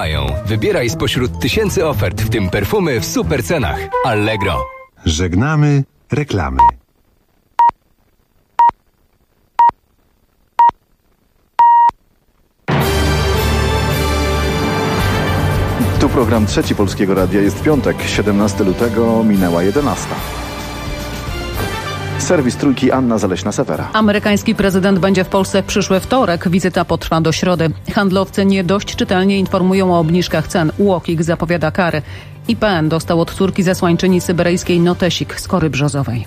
trwają. Wybieraj spośród tysięcy ofert, w tym perfumy w super cenach. Allegro. Żegnamy reklamy. Tu program Trzeci Polskiego Radia. Jest piątek, 17 lutego, minęła 11. Serwis Trójki, Anna Zaleśna-Sewera. Amerykański prezydent będzie w Polsce w przyszły wtorek. Wizyta potrwa do środy. Handlowcy nie dość czytelnie informują o obniżkach cen. UOKiK zapowiada kary. IPN dostał od córki zesłańczyni syberyjskiej notesik z Kory Brzozowej.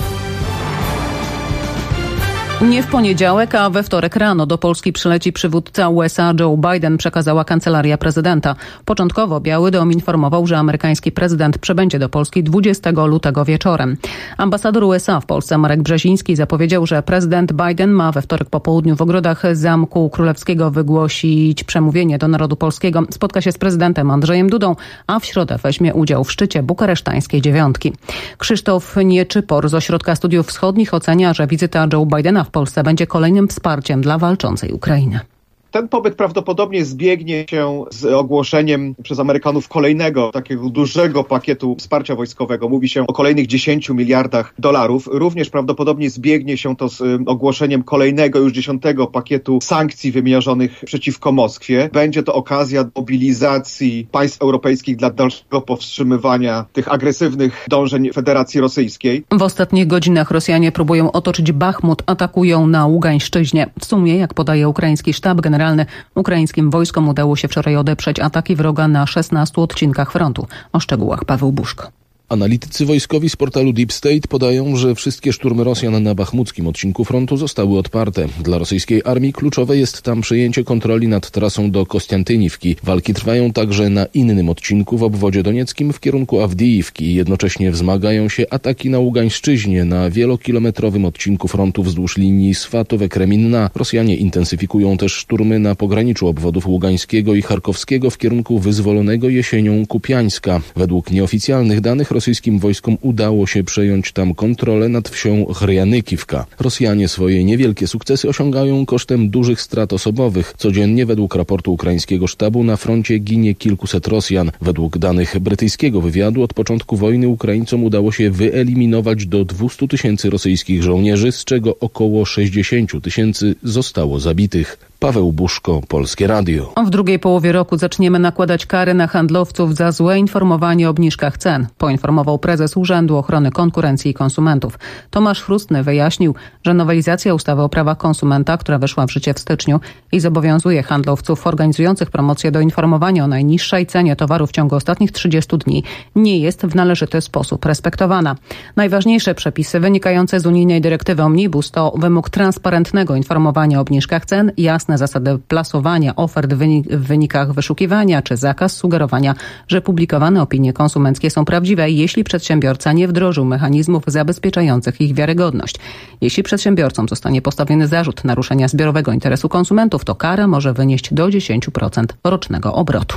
Nie w poniedziałek, a we wtorek rano do Polski przyleci przywódca USA Joe Biden, przekazała kancelaria prezydenta. Początkowo Biały Dom informował, że amerykański prezydent przybędzie do Polski 20 lutego wieczorem. Ambasador USA w Polsce Marek Brzeziński zapowiedział, że prezydent Biden ma we wtorek po południu w ogrodach Zamku Królewskiego wygłosić przemówienie do narodu polskiego. Spotka się z prezydentem Andrzejem Dudą, a w środę weźmie udział w szczycie bukaresztańskiej dziewiątki. Krzysztof Nieczypor z Ośrodka Studiów Wschodnich ocenia, że wizyta Joe Bidena w Polsce będzie kolejnym wsparciem dla walczącej Ukrainy. Ten pobyt prawdopodobnie zbiegnie się z ogłoszeniem przez Amerykanów kolejnego takiego dużego pakietu wsparcia wojskowego. Mówi się o kolejnych 10 miliardach dolarów. Również prawdopodobnie zbiegnie się to z ogłoszeniem kolejnego, już 10 pakietu sankcji wymierzonych przeciwko Moskwie. Będzie to okazja mobilizacji państw europejskich dla dalszego powstrzymywania tych agresywnych dążeń Federacji Rosyjskiej. W ostatnich godzinach Rosjanie próbują otoczyć Bachmut, atakują na Ługańszczyźnie. W sumie, jak podaje ukraiński sztab generalny, ukraińskim wojskom udało się wczoraj odeprzeć ataki wroga na 16 odcinkach frontu. O szczegółach Paweł Buszko. Analitycy wojskowi z portalu Deep State podają, że wszystkie szturmy Rosjan na bachmuckim odcinku frontu zostały odparte. Dla rosyjskiej armii kluczowe jest tam przejęcie kontroli nad trasą do Kostiantyniwki. Walki trwają także na innym odcinku w obwodzie donieckim w kierunku Awdijiwki. Jednocześnie wzmagają się ataki na Ługańszczyźnie na wielokilometrowym odcinku frontu wzdłuż linii Swatowe-Kreminna. Rosjanie intensyfikują też szturmy na pograniczu obwodów ługańskiego i charkowskiego w kierunku wyzwolonego jesienią Kupiańska. Według nieoficjalnych danych rosyjskim wojskom udało się przejąć tam kontrolę nad wsią Chryanykiwka. Rosjanie swoje niewielkie sukcesy osiągają kosztem dużych strat osobowych. Codziennie według raportu ukraińskiego sztabu na froncie ginie kilkuset Rosjan. Według danych brytyjskiego wywiadu od początku wojny Ukraińcom udało się wyeliminować do 200 000 rosyjskich żołnierzy, z czego około 60 000 zostało zabitych. Paweł Buszko, Polskie Radio. W drugiej połowie roku zaczniemy nakładać kary na handlowców za złe informowanie o obniżkach cen, poinformował prezes Urzędu Ochrony Konkurencji i Konsumentów. Tomasz Chrustny wyjaśnił, że nowelizacja ustawy o prawach konsumenta, która weszła w życie w styczniu i zobowiązuje handlowców organizujących promocję do informowania o najniższej cenie towaru w ciągu ostatnich 30 dni, nie jest w należyty sposób respektowana. Najważniejsze przepisy wynikające z unijnej dyrektywy Omnibus to wymóg transparentnego informowania o obniżkach cen, jasne zasady plasowania ofert w wynikach wyszukiwania czy zakaz sugerowania, że publikowane opinie konsumenckie są prawdziwe, jeśli przedsiębiorca nie wdrożył mechanizmów zabezpieczających ich wiarygodność. Jeśli przedsiębiorcom zostanie postawiony zarzut naruszenia zbiorowego interesu konsumentów, to kara może wynieść do 10% rocznego obrotu.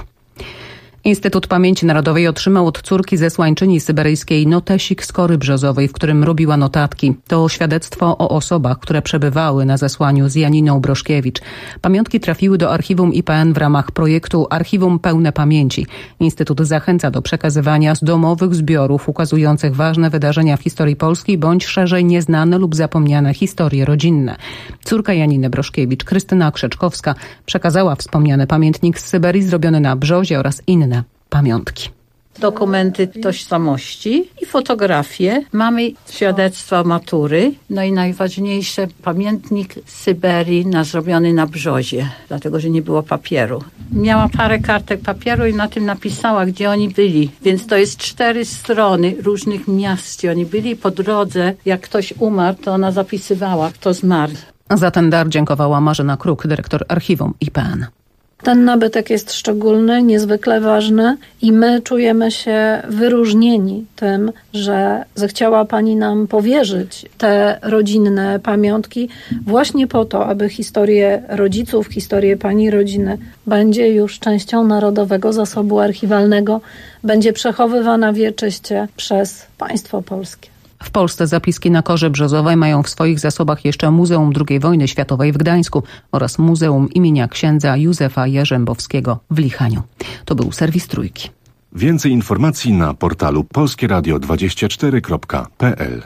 Instytut Pamięci Narodowej otrzymał od córki zesłańczyni syberyjskiej notesik z Kory Brzozowej, w którym robiła notatki. To świadectwo o osobach, które przebywały na zesłaniu z Janiną Broszkiewicz. Pamiątki trafiły do archiwum IPN w ramach projektu Archiwum Pełne Pamięci. Instytut zachęca do przekazywania z domowych zbiorów ukazujących ważne wydarzenia w historii Polski bądź szerzej nieznane lub zapomniane historie rodzinne. Córka Janiny Broszkiewicz, Krystyna Krzeczkowska, przekazała wspomniany pamiętnik z Syberii zrobiony na Brzozie oraz inne pamiątki. Dokumenty tożsamości i fotografie. Mamy świadectwa matury. No i najważniejsze, pamiętnik z Syberii zrobiony na Brzozie, dlatego że nie było papieru. Miała parę kartek papieru i na tym napisała, gdzie oni byli. Więc to jest 4 strony różnych miast, gdzie oni byli. Po drodze, jak ktoś umarł, to ona zapisywała, kto zmarł. Za ten dar dziękowała Marzena Kruk, dyrektor archiwum IPN. Ten nabytek jest szczególny, niezwykle ważny i my czujemy się wyróżnieni tym, że zechciała Pani nam powierzyć te rodzinne pamiątki właśnie po to, aby historię rodziców, historię Pani rodziny będzie już częścią Narodowego Zasobu Archiwalnego, będzie przechowywana wieczyście przez państwo polskie. W Polsce zapiski na Korze Brzozowej mają w swoich zasobach jeszcze Muzeum II Wojny Światowej w Gdańsku oraz Muzeum imienia księdza Józefa Jarzębowskiego w Lichaniu. To był serwis Trójki. Więcej informacji na portalu polskieradio24.pl.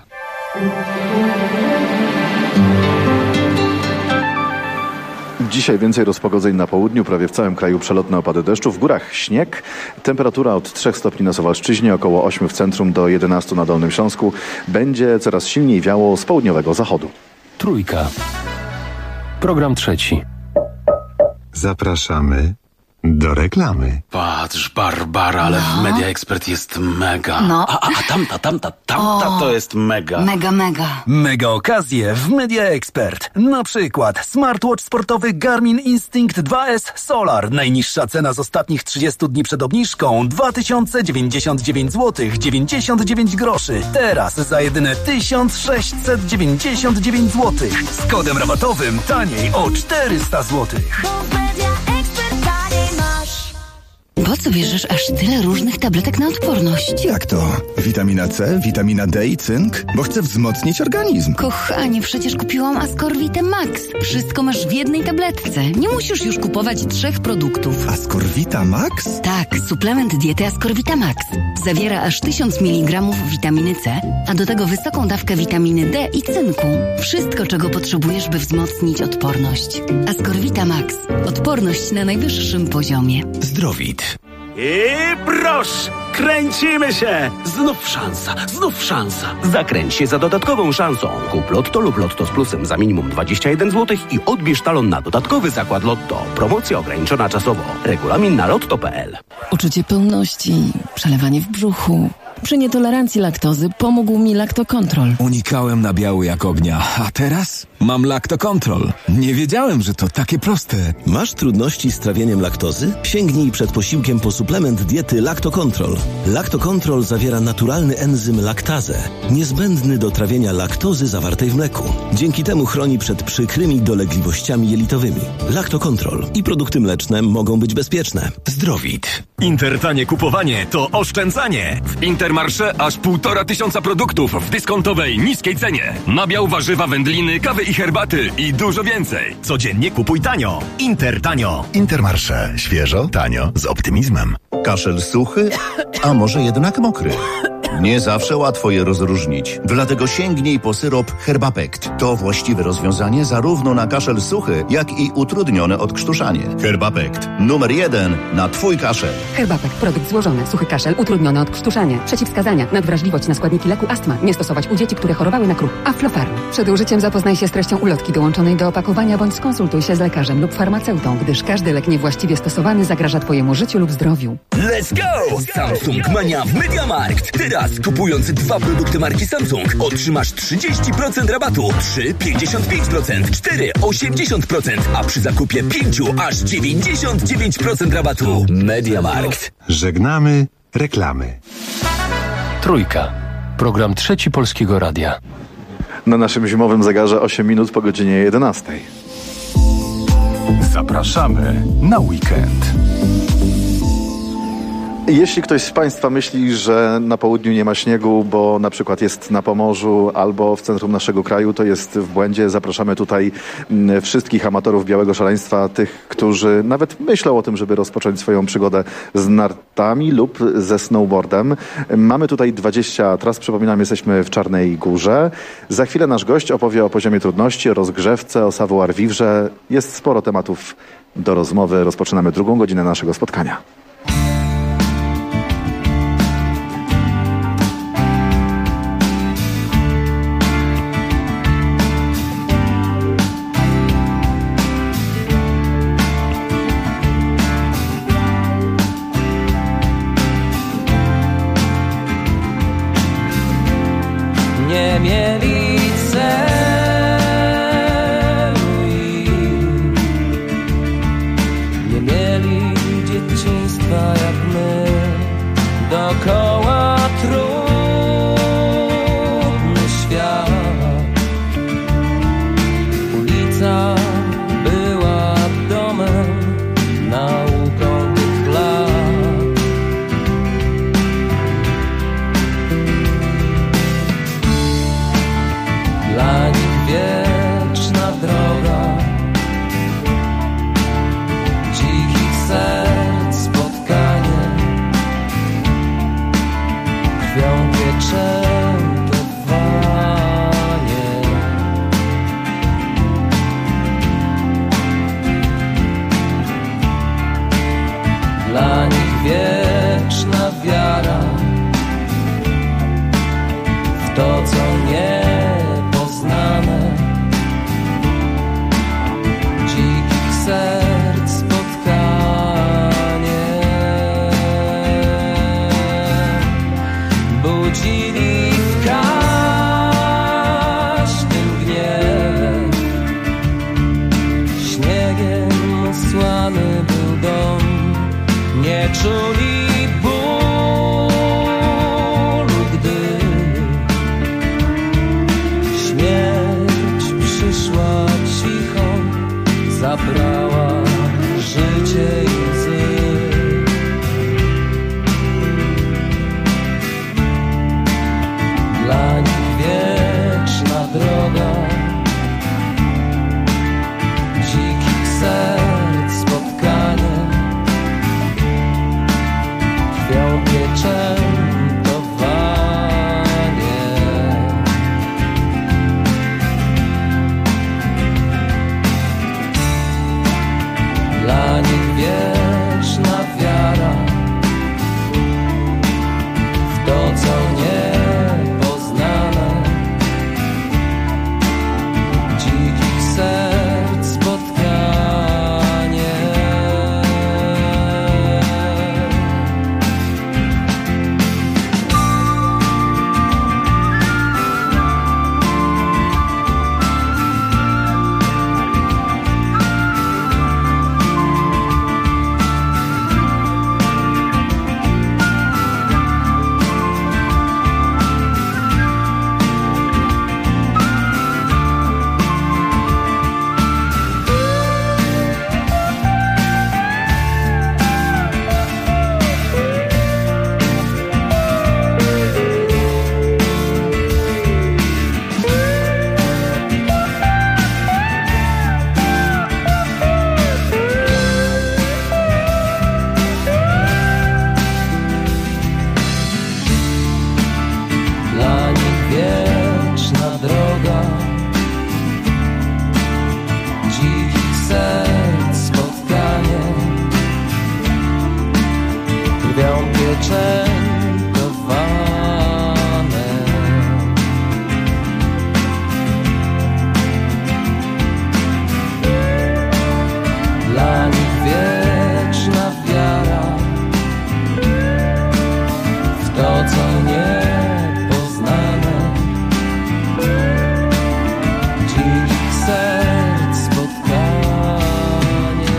Dzisiaj więcej rozpogodzeń na południu, prawie w całym kraju przelotne opady deszczu, w górach śnieg. Temperatura od 3 stopni na Suwalszczyźnie, około 8 w centrum do 11 na Dolnym Śląsku. Będzie coraz silniej wiało z południowego zachodu. Trójka. Program trzeci. Zapraszamy do reklamy. Patrz, Barbara, ale w Media Expert jest mega. No. A tamta to jest mega. Mega. Mega okazje w Media Expert. Na przykład smartwatch sportowy Garmin Instinct 2S Solar. Najniższa cena z ostatnich 30 dni przed obniżką 2099 zł 99 groszy. Teraz za jedyne 1699 zł. Z kodem rabatowym taniej o 400 zł. Po co bierzesz aż tyle różnych tabletek na odporność? Jak to? Witamina C, witamina D i cynk? Bo chcę wzmocnić organizm. Kochanie, przecież kupiłam Ascorvitę Max. Wszystko masz w jednej tabletce. Nie musisz już kupować 3 produktów. Ascorvita Max? Tak, suplement diety Ascorvita Max. Zawiera aż 1000 mg witaminy C, a do tego wysoką dawkę witaminy D i cynku. Wszystko, czego potrzebujesz, by wzmocnić odporność. Ascorvita Max. Odporność na najwyższym poziomie. Zdrowit. I proszę, kręcimy się! Znów szansa. Zakręć się za dodatkową szansą. Kup Lotto lub Lotto z plusem za minimum 21 zł i odbierz talon na dodatkowy zakład Lotto. Promocja ograniczona czasowo. Regulamin na lotto.pl. Uczucie pełności, przelewanie w brzuchu. Przy nietolerancji laktozy pomógł mi Lactocontrol. Unikałem nabiału jak ognia, a teraz mam Lactocontrol. Nie wiedziałem, że to takie proste. Masz trudności z trawieniem laktozy? Sięgnij przed posiłkiem po suplement diety Lactocontrol. Lactocontrol zawiera naturalny enzym laktazę, niezbędny do trawienia laktozy zawartej w mleku. Dzięki temu chroni przed przykrymi dolegliwościami jelitowymi. Lactocontrol i produkty mleczne mogą być bezpieczne. Zdrowit. Intertanie kupowanie to oszczędzanie. W Intermarché aż 1500 produktów w dyskontowej, niskiej cenie. Nabiał, warzywa, wędliny, kawy i herbaty i dużo więcej. Codziennie kupuj tanio. Intertanio. Intermarché. Świeżo, tanio, z optymizmem. Kaszel suchy, a może jednak mokry? Nie zawsze łatwo je rozróżnić. Dlatego sięgnij po syrop Herbapekt. To właściwe rozwiązanie zarówno na kaszel suchy, jak i utrudnione odkrztuszanie. Herbapekt. Numer 1 na twój kaszel. Herbapekt. Produkt złożony. Suchy kaszel, utrudnione odkrztuszanie. Przeciwwskazania. Nadwrażliwość na składniki leku astma. Nie stosować u dzieci, które chorowały na KRUP. Aflofarm. Przed użyciem zapoznaj się z treścią ulotki dołączonej do opakowania bądź skonsultuj się z lekarzem lub farmaceutą, gdyż każdy lek niewłaściwie stosowany zagraża twojemu życiu lub zdrowiu. Let's go! Samsung Mania w MediaMarkt. Teraz kupując 2 produkty marki Samsung otrzymasz 30% rabatu, 3 55%, 4 80%, a przy zakupie 5 aż 99% rabatu. MediaMarkt. Żegnamy reklamy. Trójka. Program trzeci Polskiego Radia. Na naszym zimowym zegarze 8 minut po godzinie 11. Zapraszamy na weekend. Jeśli ktoś z Państwa myśli, że na południu nie ma śniegu, bo na przykład jest na Pomorzu albo w centrum naszego kraju, to jest w błędzie. Zapraszamy tutaj wszystkich amatorów białego szaleństwa, tych, którzy nawet myślą o tym, żeby rozpocząć swoją przygodę z nartami lub ze snowboardem. Mamy tutaj 20 tras, przypominam, jesteśmy w Czarnej Górze. Za chwilę nasz gość opowie o poziomie trudności, o rozgrzewce, o savoir-vivre. Jest sporo tematów do rozmowy. Rozpoczynamy drugą godzinę naszego spotkania. Dla nich wieczna wiara w to, co niepoznane, dzikich serc spotkanie. Budzili w każdym gniewie, śniegiem osłany był dom. Nie czuli bólu, gdy śmierć przyszła cicho, zabrała życie i łzy. Dla nich wieczna droga dzikich serc spotkanie. Pieczętowanie. Dla nich wieczna wiara w to, co niepoznane, dzikich serc spotkanie. Serc spotkanie.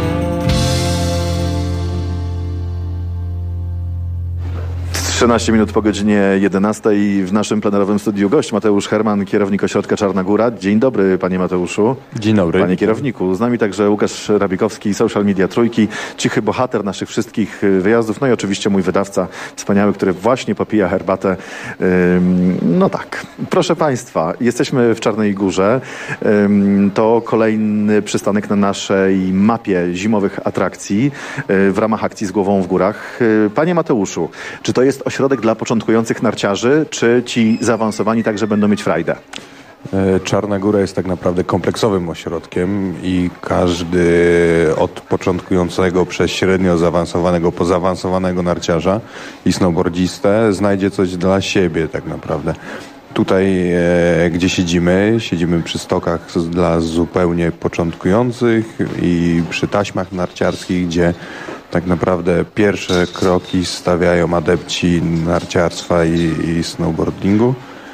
13 minut po godzinie 11 i w naszym plenerowym studiu gość Mateusz Herman, kierownik ośrodka Czarna Góra. Dzień dobry, panie Mateuszu. Dzień dobry. Panie kierowniku. Z nami także Łukasz Rabikowski, Social Media Trójki, cichy bohater naszych wszystkich wyjazdów, no i oczywiście mój wydawca wspaniały, który właśnie popija herbatę. No tak. Proszę państwa, jesteśmy w Czarnej Górze. To kolejny przystanek na naszej mapie zimowych atrakcji w ramach akcji Z głową w górach. Panie Mateuszu, czy to jest ośrodek dla początkujących narciarzy, czy ci zaawansowani także będą mieć frajdę? Czarna Góra jest tak naprawdę kompleksowym ośrodkiem i każdy od początkującego przez średnio zaawansowanego po zaawansowanego narciarza i snowboardzistę znajdzie coś dla siebie tak naprawdę. Tutaj, gdzie siedzimy przy stokach dla zupełnie początkujących i przy taśmach narciarskich, gdzie tak naprawdę pierwsze kroki stawiają adepci narciarstwa i snowboardingu.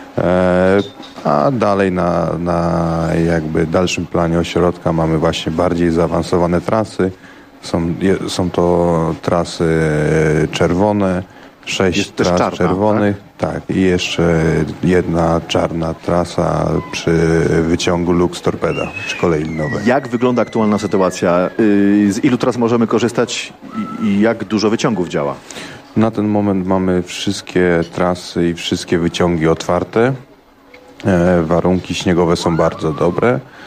A dalej na jakby dalszym planie ośrodka mamy właśnie bardziej zaawansowane trasy. Są to trasy czerwone, 6 tras czarna, czerwonych, tak, i jeszcze jedna czarna trasa przy wyciągu Lux Torpeda, przy kolei linowej. Jak wygląda aktualna sytuacja? Z ilu tras możemy korzystać i jak dużo wyciągów działa? Na ten moment mamy wszystkie trasy i wszystkie wyciągi otwarte. Warunki śniegowe są bardzo dobre.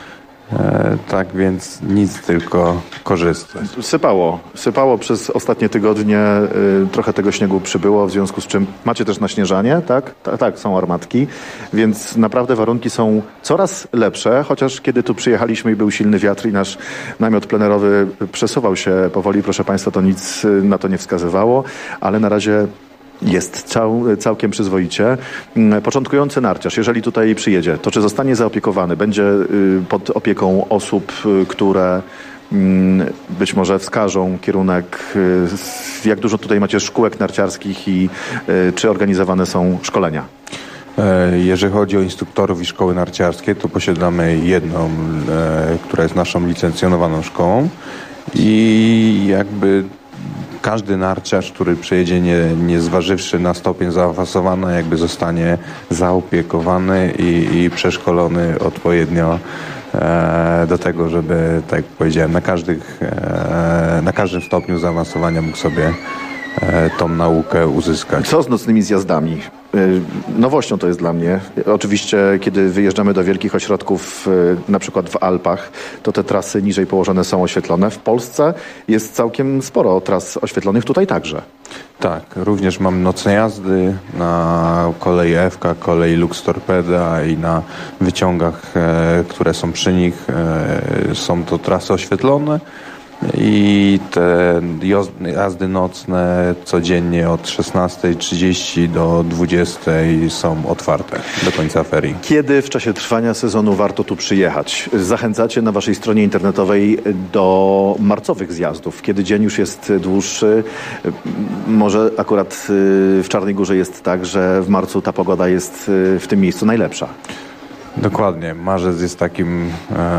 Tak więc nic, tylko korzystać. Sypało przez ostatnie tygodnie, trochę tego śniegu przybyło, w związku z czym macie też naśnieżanie, tak? Tak, są armatki, więc naprawdę warunki są coraz lepsze, chociaż kiedy tu przyjechaliśmy i był silny wiatr i nasz namiot plenerowy przesuwał się powoli, proszę Państwa, to nic na to nie wskazywało, ale na razie jest całkiem przyzwoicie. Początkujący narciarz, jeżeli tutaj przyjedzie, to czy zostanie zaopiekowany? Będzie pod opieką osób, które być może wskażą kierunek, jak dużo tutaj macie szkółek narciarskich i czy organizowane są szkolenia? Jeżeli chodzi o instruktorów i szkoły narciarskie, to posiadamy jedną, która jest naszą licencjonowaną szkołą i jakby każdy narciarz, który przyjedzie nie zważywszy na stopień zaawansowany, jakby zostanie zaopiekowany i przeszkolony odpowiednio do tego, żeby, tak jak powiedziałem, na każdym stopniu zaawansowania mógł sobie tą naukę uzyskać. Co z nocnymi zjazdami? Nowością to jest dla mnie. Oczywiście, kiedy wyjeżdżamy do wielkich ośrodków, na przykład w Alpach, to te trasy niżej położone są oświetlone. W Polsce jest całkiem sporo tras oświetlonych, tutaj także. Tak, również mam nocne jazdy na kolei FK, kolei Lux Torpeda i na wyciągach, które są przy nich. Są to trasy oświetlone. I te jazdy nocne codziennie od 16:30 do 20:00 są otwarte do końca ferii. Kiedy w czasie trwania sezonu warto tu przyjechać? Zachęcacie na waszej stronie internetowej do marcowych zjazdów, kiedy dzień już jest dłuższy. Może akurat w Czarnej Górze jest tak, że w marcu ta pogoda jest w tym miejscu najlepsza. Dokładnie. Marzec jest takim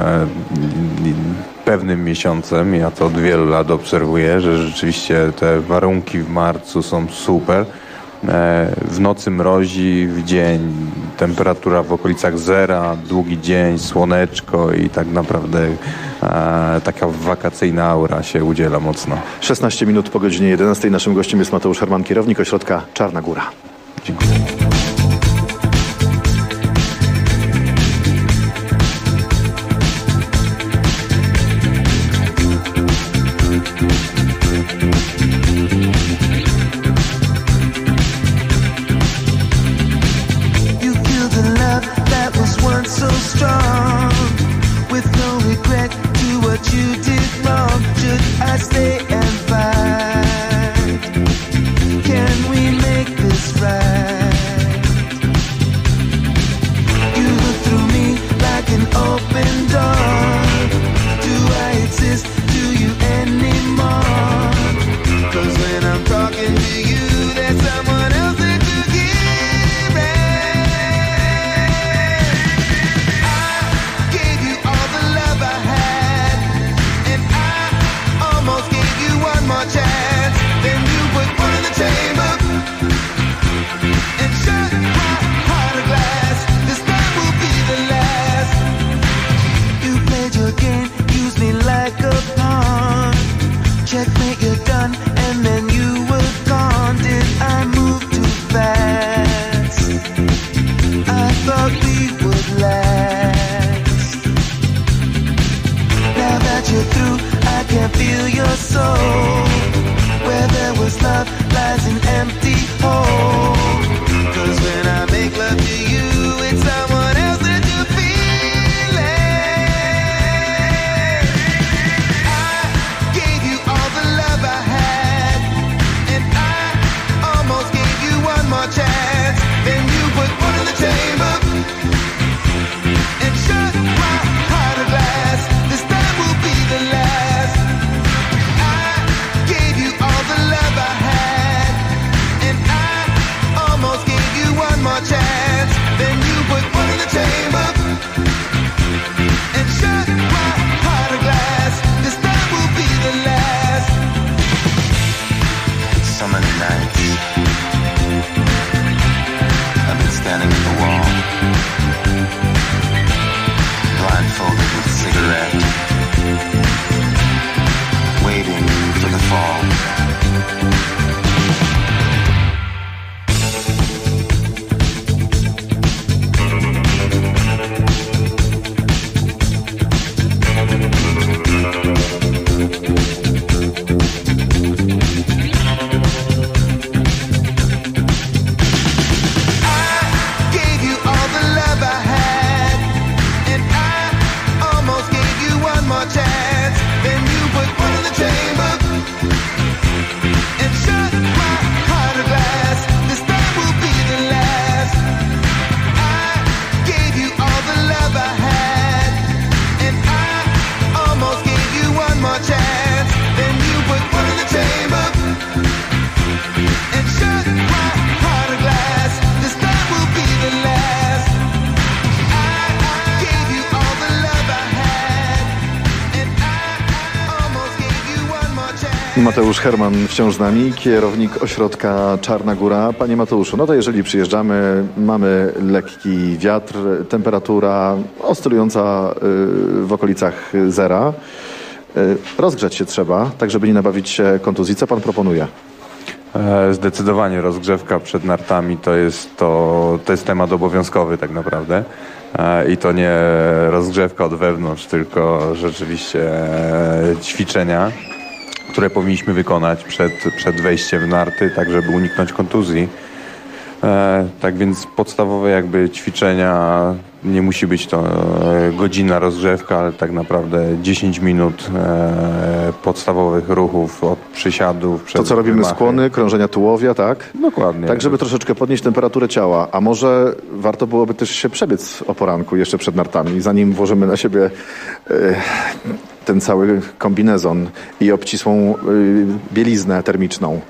pewnym miesiącem. Ja to od wielu lat obserwuję, że rzeczywiście te warunki w marcu są super. W nocy mrozi, w dzień temperatura w okolicach zera, długi dzień, słoneczko i tak naprawdę taka wakacyjna aura się udziela mocno. 16 minut po godzinie 11. Naszym gościem jest Mateusz Herman, kierownik ośrodka Czarna Góra. Dziękuję. Mateusz Herman wciąż z nami, kierownik ośrodka Czarna Góra. Panie Mateuszu, no to jeżeli przyjeżdżamy, mamy lekki wiatr, temperatura oscylująca w okolicach zera. Rozgrzać się trzeba, tak żeby nie nabawić się kontuzji. Co pan proponuje? Zdecydowanie rozgrzewka przed nartami to jest temat obowiązkowy tak naprawdę. I to nie rozgrzewka od wewnątrz, tylko rzeczywiście ćwiczenia, które powinniśmy wykonać przed wejściem w narty, tak żeby uniknąć kontuzji. Tak więc podstawowe jakby ćwiczenia, nie musi być to godzina rozgrzewka, ale tak naprawdę 10 minut podstawowych ruchów od przysiadów. To co robimy, wymachy. Skłony, krążenia tułowia, tak? Dokładnie. Tak, żeby troszeczkę podnieść temperaturę ciała. A może warto byłoby też się przebiec o poranku jeszcze przed nartami, zanim włożymy na siebie ten cały kombinezon i obcisłą bieliznę termiczną.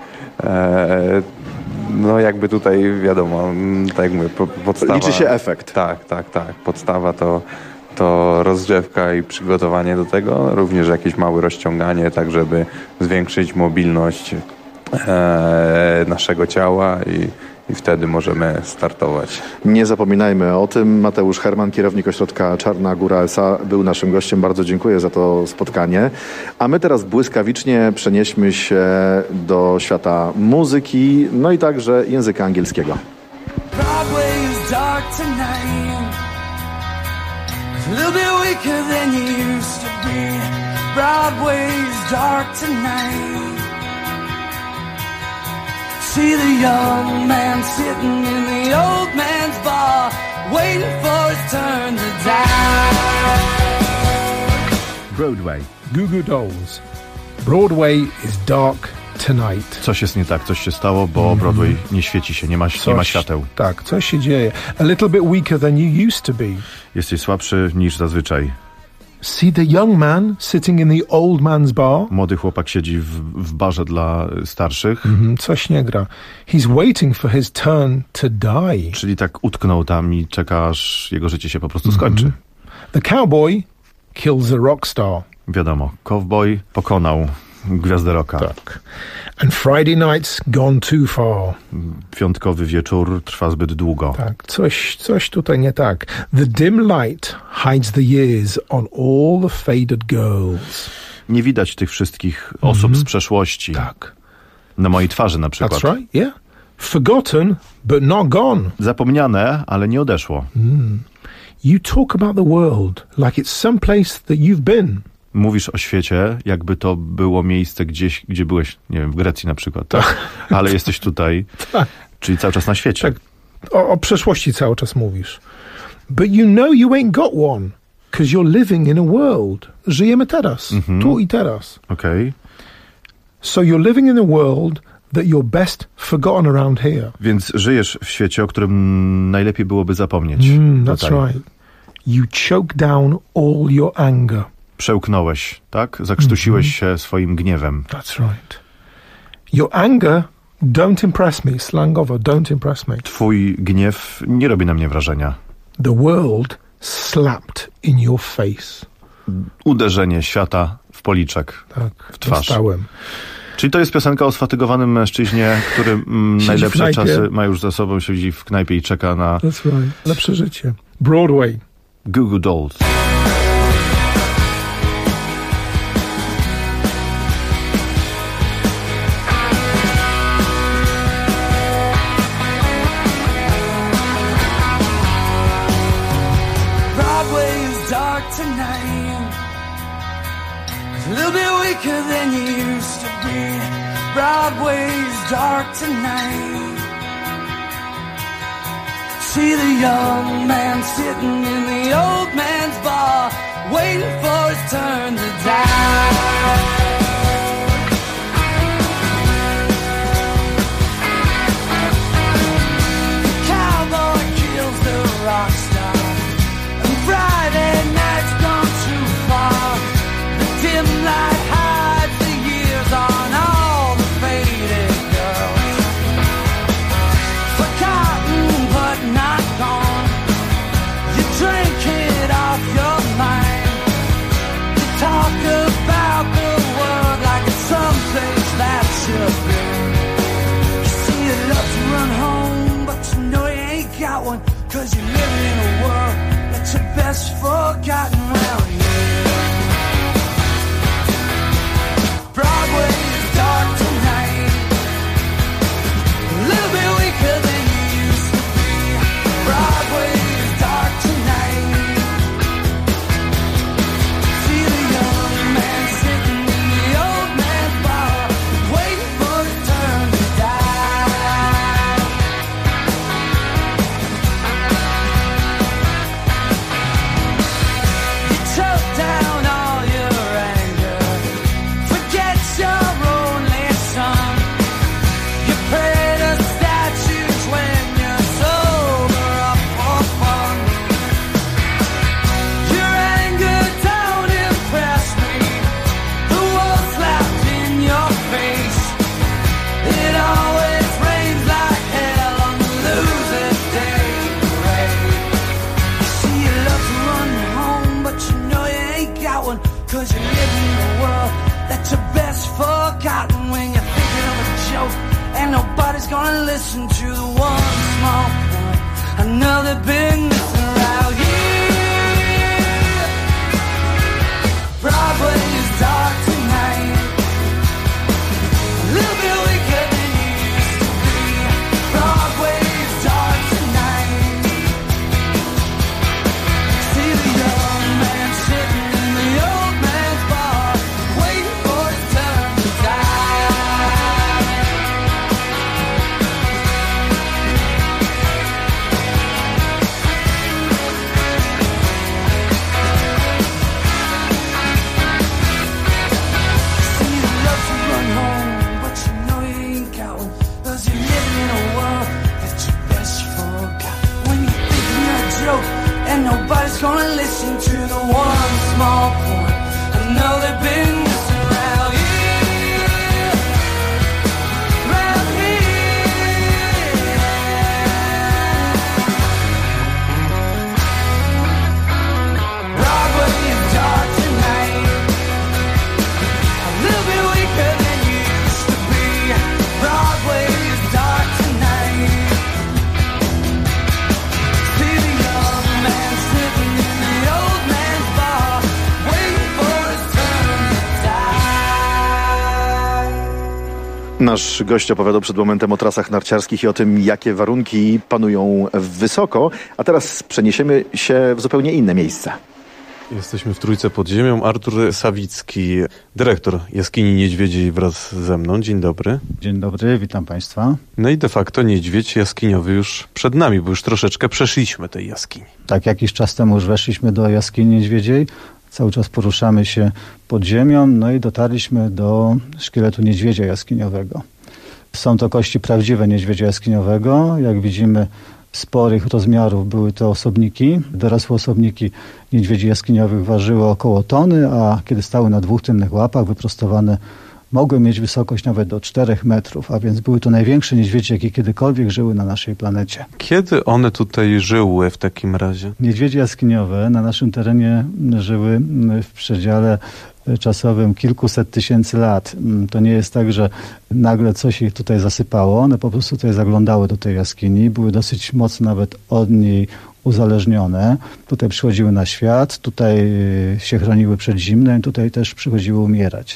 No jakby tutaj wiadomo, tak jak mówię, podstawa... Liczy się efekt. Tak. Podstawa to rozgrzewka i przygotowanie do tego, również jakieś małe rozciąganie, tak żeby zwiększyć mobilność naszego ciała i wtedy możemy startować. Nie zapominajmy o tym. Mateusz Herman, kierownik ośrodka Czarna Góra S.A. był naszym gościem. Bardzo dziękuję za to spotkanie. A my teraz błyskawicznie przenieśmy się do świata muzyki, no i także języka angielskiego. Broadway is dark tonight. A little bit weaker than you used to be. Broadway is dark tonight. See the young man sitting in the old man's bar, waiting for his turn to die. Broadway. Goo Goo Dolls. Broadway is dark tonight. Coś jest nie tak, coś się stało, bo Broadway nie świeci się, nie ma świateł. Tak, coś się dzieje. A little bit weaker than you used to be. Jesteś słabszy niż zazwyczaj. See the young man sitting in the old man's bar. Młody chłopak siedzi w barze dla starszych. Coś nie gra. He's waiting for his turn to die. Czyli tak utknął tam i czeka, aż jego życie się po prostu skończy. The cowboy kills a rock star. Wiadomo, cowboy pokonał gwiazdę rocka. Tak. And Friday night's gone too far. Piątkowy wieczór trwa zbyt długo. Tak, coś tutaj nie tak. The dim light hides the years on all the faded girls. Nie widać tych wszystkich osób z przeszłości. Tak. Na mojej twarzy na przykład. That's right, yeah. Forgotten, but not gone. Zapomniane, ale nie odeszło. You talk about the world like it's some place that you've been. Mówisz o świecie, jakby to było miejsce gdzieś, gdzie byłeś, nie wiem, w Grecji na przykład, tak? Ale jesteś tutaj, czyli cały czas na świecie. Tak, o przeszłości cały czas mówisz. But you know you ain't got one, because you're living in a world. Żyjemy teraz, tu i teraz. Okay. So you're living in a world that you're best forgotten around here. Więc żyjesz w świecie, o którym najlepiej byłoby zapomnieć. That's right. You choke down all your anger. Przełknąłeś, tak? Zakrztusiłeś się swoim gniewem. That's right. Your anger don't impress me, slangowo, don't impress me. Twój gniew nie robi na mnie wrażenia. The world slapped in your face. Uderzenie świata w policzek, w twarz. Dostałem. Czyli to jest piosenka o sfatygowanym mężczyźnie, który najlepsze czasy ma już za sobą, siedzi w knajpie i czeka na... That's right. Lepsze życie. Broadway. Goo Goo Dolls. Broadway's dark tonight. See the young man sitting in the old man's bar, waiting for his turn to die. Drink it off your mind. Talk about the 'cause you live in a world that's your best forgotten round here. Broadway is dark tonight, a little bit weaker than you used to be. Broadway is dark tonight. See the young man sitting in the old man's bar, waiting for his turn to die. You choke down all your anger, forget your only son. You pray to statues when you're sober up for fun. Your anger don't impress me, the world slapped in your face. It always rains like hell on the loser's day parade. See, you love to run home, but you know you ain't got one, 'cause you live in a world that's your best forgotten. When you're thinking of a joke, and nobody's gonna listen to the one small point. Another business around here. Broadway is dark tonight, a little bit weaker than you used to be. Broadway is dark tonight. See the young man sitting in the old man's bar, waiting for his turn to die. See, you love to run home, but you know you ain't got one, 'cause you live in a world that you best forgot. When you think you're a joke, and nobody's gonna listen to the one small point. Another business around here. Around here. Broadway is dark tonight, a little bit weaker than you used to be. Broadway is dark tonight. See the young man sitting in the old man's bar, waiting for his turn to die. Nasz gość opowiadał przed momentem o trasach narciarskich i o tym, jakie warunki panują wysoko, a teraz przeniesiemy się w zupełnie inne miejsce. Jesteśmy w Trójce pod ziemią. Artur Sawicki, dyrektor Jaskini Niedźwiedziej wraz ze mną. Dzień dobry. Dzień dobry, witam Państwa. No i de facto niedźwiedź jaskiniowy już przed nami, bo już troszeczkę przeszliśmy tej jaskini. Tak, jakiś czas temu już weszliśmy do Jaskini Niedźwiedziej. Cały czas poruszamy się pod ziemią, no i dotarliśmy do szkieletu niedźwiedzia jaskiniowego. Są to kości prawdziwe niedźwiedzia jaskiniowego. Jak widzimy, sporych rozmiarów były to osobniki. Dorosłe osobniki niedźwiedzi jaskiniowych ważyły około tony, a kiedy stały na dwóch tylnych łapach wyprostowane, mogły mieć wysokość nawet do 4 metrów, a więc były to największe niedźwiedzie, jakie kiedykolwiek żyły na naszej planecie. Kiedy one tutaj żyły w takim razie? Niedźwiedzie jaskiniowe na naszym terenie żyły w przedziale czasowym kilkuset tysięcy lat. To nie jest tak, że nagle coś ich tutaj zasypało. One po prostu tutaj zaglądały do tej jaskini, były dosyć mocno nawet od niej uzależnione. Tutaj przychodziły na świat, tutaj się chroniły przed zimnem, tutaj też przychodziły umierać.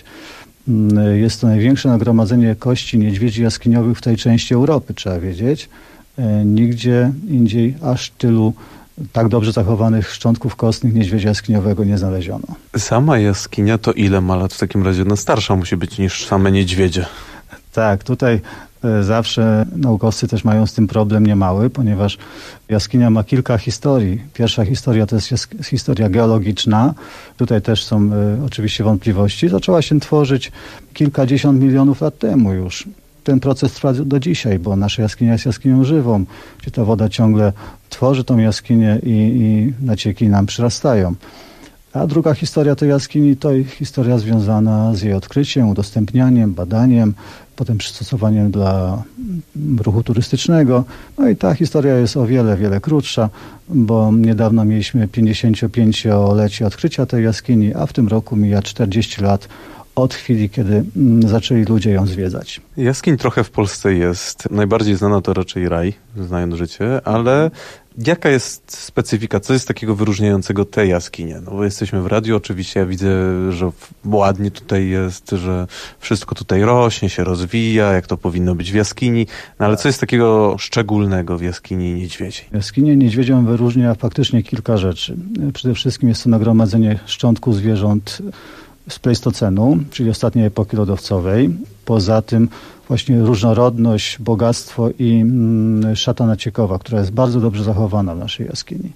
Jest to największe nagromadzenie kości niedźwiedzi jaskiniowych w tej części Europy, trzeba wiedzieć. Nigdzie indziej aż tylu tak dobrze zachowanych szczątków kostnych niedźwiedzia jaskiniowego nie znaleziono. Sama jaskinia to ile ma lat w takim razie? No starsza musi być niż same niedźwiedzie. Tak, tutaj zawsze naukowcy też mają z tym problem niemały, ponieważ jaskinia ma kilka historii. Pierwsza historia to jest historia geologiczna. Tutaj też są oczywiście wątpliwości. Zaczęła się tworzyć kilkadziesiąt milionów lat temu już. Ten proces trwa do dzisiaj, bo nasza jaskinia jest jaskinią żywą, gdzie ta woda ciągle tworzy tą jaskinię i nacieki nam przyrastają. A druga historia tej jaskini to historia związana z jej odkryciem, udostępnianiem, badaniem, potem przystosowaniem dla ruchu turystycznego. No i ta historia jest o wiele, wiele krótsza, bo niedawno mieliśmy 55-lecie odkrycia tej jaskini, a w tym roku mija 40 lat od chwili, kiedy zaczęli ludzie ją zwiedzać. Jaskiń trochę w Polsce jest. Najbardziej znana to raczej Raj, znając życie, ale jaka jest specyfika? Co jest takiego wyróżniającego te jaskinie? No bo jesteśmy w radiu, oczywiście ja widzę, że ładnie tutaj jest, że wszystko tutaj rośnie, się rozwija, jak to powinno być w jaskini. No ale co jest takiego szczególnego w jaskini niedźwiedziej? Jaskinie niedźwiedzią wyróżnia faktycznie kilka rzeczy. Przede wszystkim jest to nagromadzenie szczątków zwierząt z Pleistocenu, czyli ostatniej epoki lodowcowej. Poza tym właśnie różnorodność, bogactwo i szata naciekowa, która jest bardzo dobrze zachowana w naszej jaskini.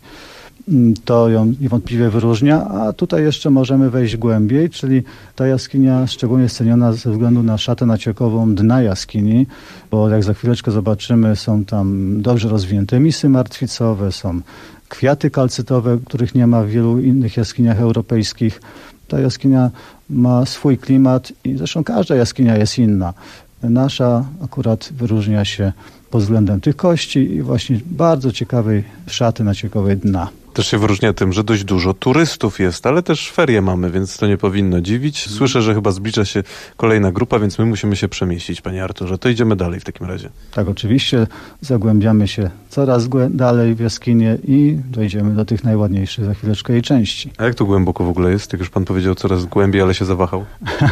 To ją niewątpliwie wyróżnia, a tutaj jeszcze możemy wejść głębiej, czyli ta jaskinia szczególnie jest ceniona ze względu na szatę naciekową dna jaskini, bo jak za chwileczkę zobaczymy, są tam dobrze rozwinięte misy martwicowe, są kwiaty kalcytowe, których nie ma w wielu innych jaskiniach europejskich. Ta jaskinia ma swój klimat i zresztą każda jaskinia jest inna. Nasza akurat wyróżnia się pod względem tych kości i właśnie bardzo ciekawej szaty naciekowej dna. Też się wyróżnia tym, że dość dużo turystów jest, ale też ferie mamy, więc to nie powinno dziwić. Słyszę, że chyba zbliża się kolejna grupa, więc my musimy się przemieścić, panie Arturze. To idziemy dalej w takim razie. Tak, oczywiście. Zagłębiamy się coraz dalej w jaskinie i dojdziemy do tych najładniejszych za chwileczkę jej części. A jak to głęboko w ogóle jest? Jak już pan powiedział, coraz głębiej, ale się zawahał.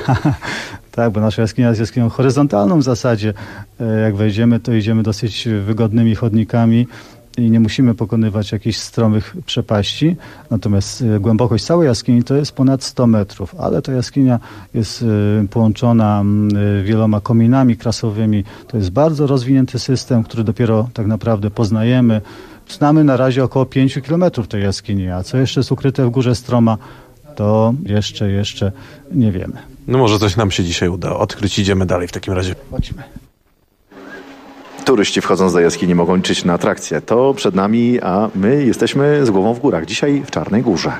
Tak, bo nasza jaskinia jest jaskinią horyzontalną w zasadzie. Jak wejdziemy, to idziemy dosyć wygodnymi chodnikami i nie musimy pokonywać jakichś stromych przepaści. Natomiast głębokość całej jaskini to jest ponad 100 metrów, ale ta jaskinia jest połączona wieloma kominami krasowymi. To jest bardzo rozwinięty system, który dopiero tak naprawdę poznajemy. Znamy na razie około 5 kilometrów tej jaskini, a co jeszcze jest ukryte w górze stroma, to jeszcze nie wiemy. No może coś nam się dzisiaj uda odkryć. Idziemy dalej w takim razie. Chodźmy. Turyści wchodząc do jaskini mogą liczyć na atrakcje. To przed nami, a my jesteśmy z głową w górach. Dzisiaj w Czarnej Górze.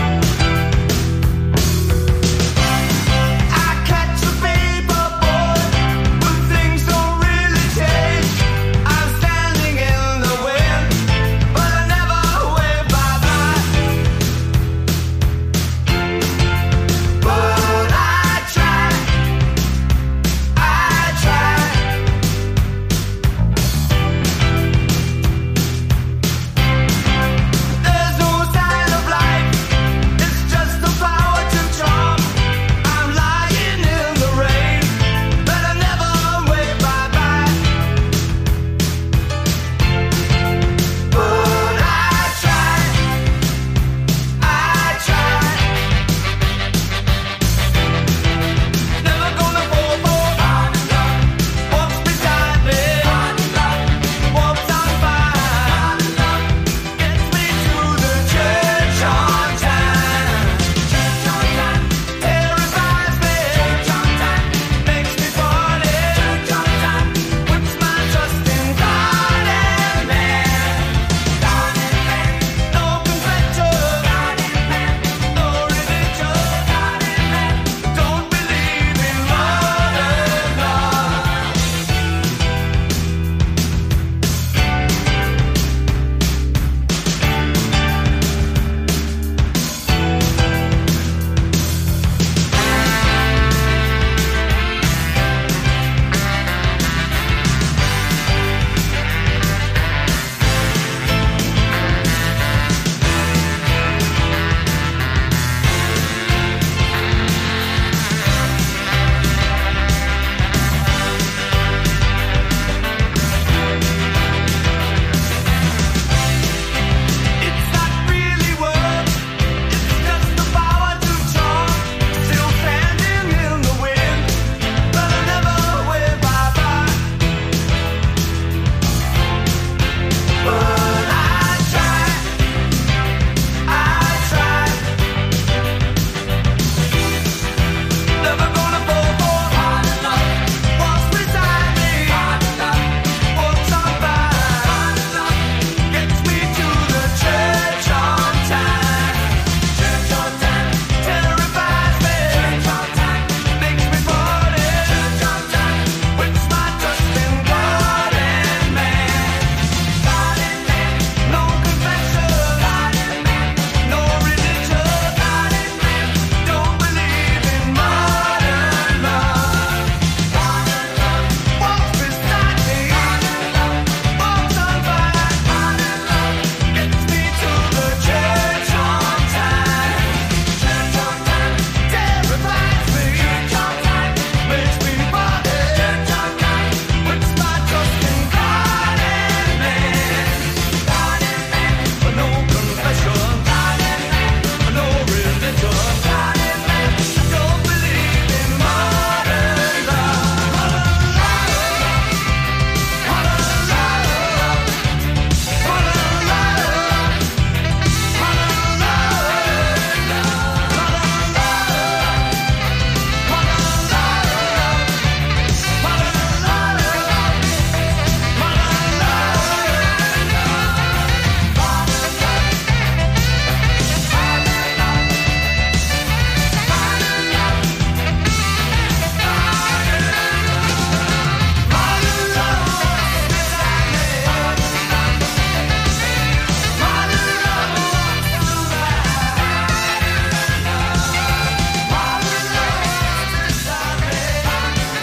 I catch a paper boy.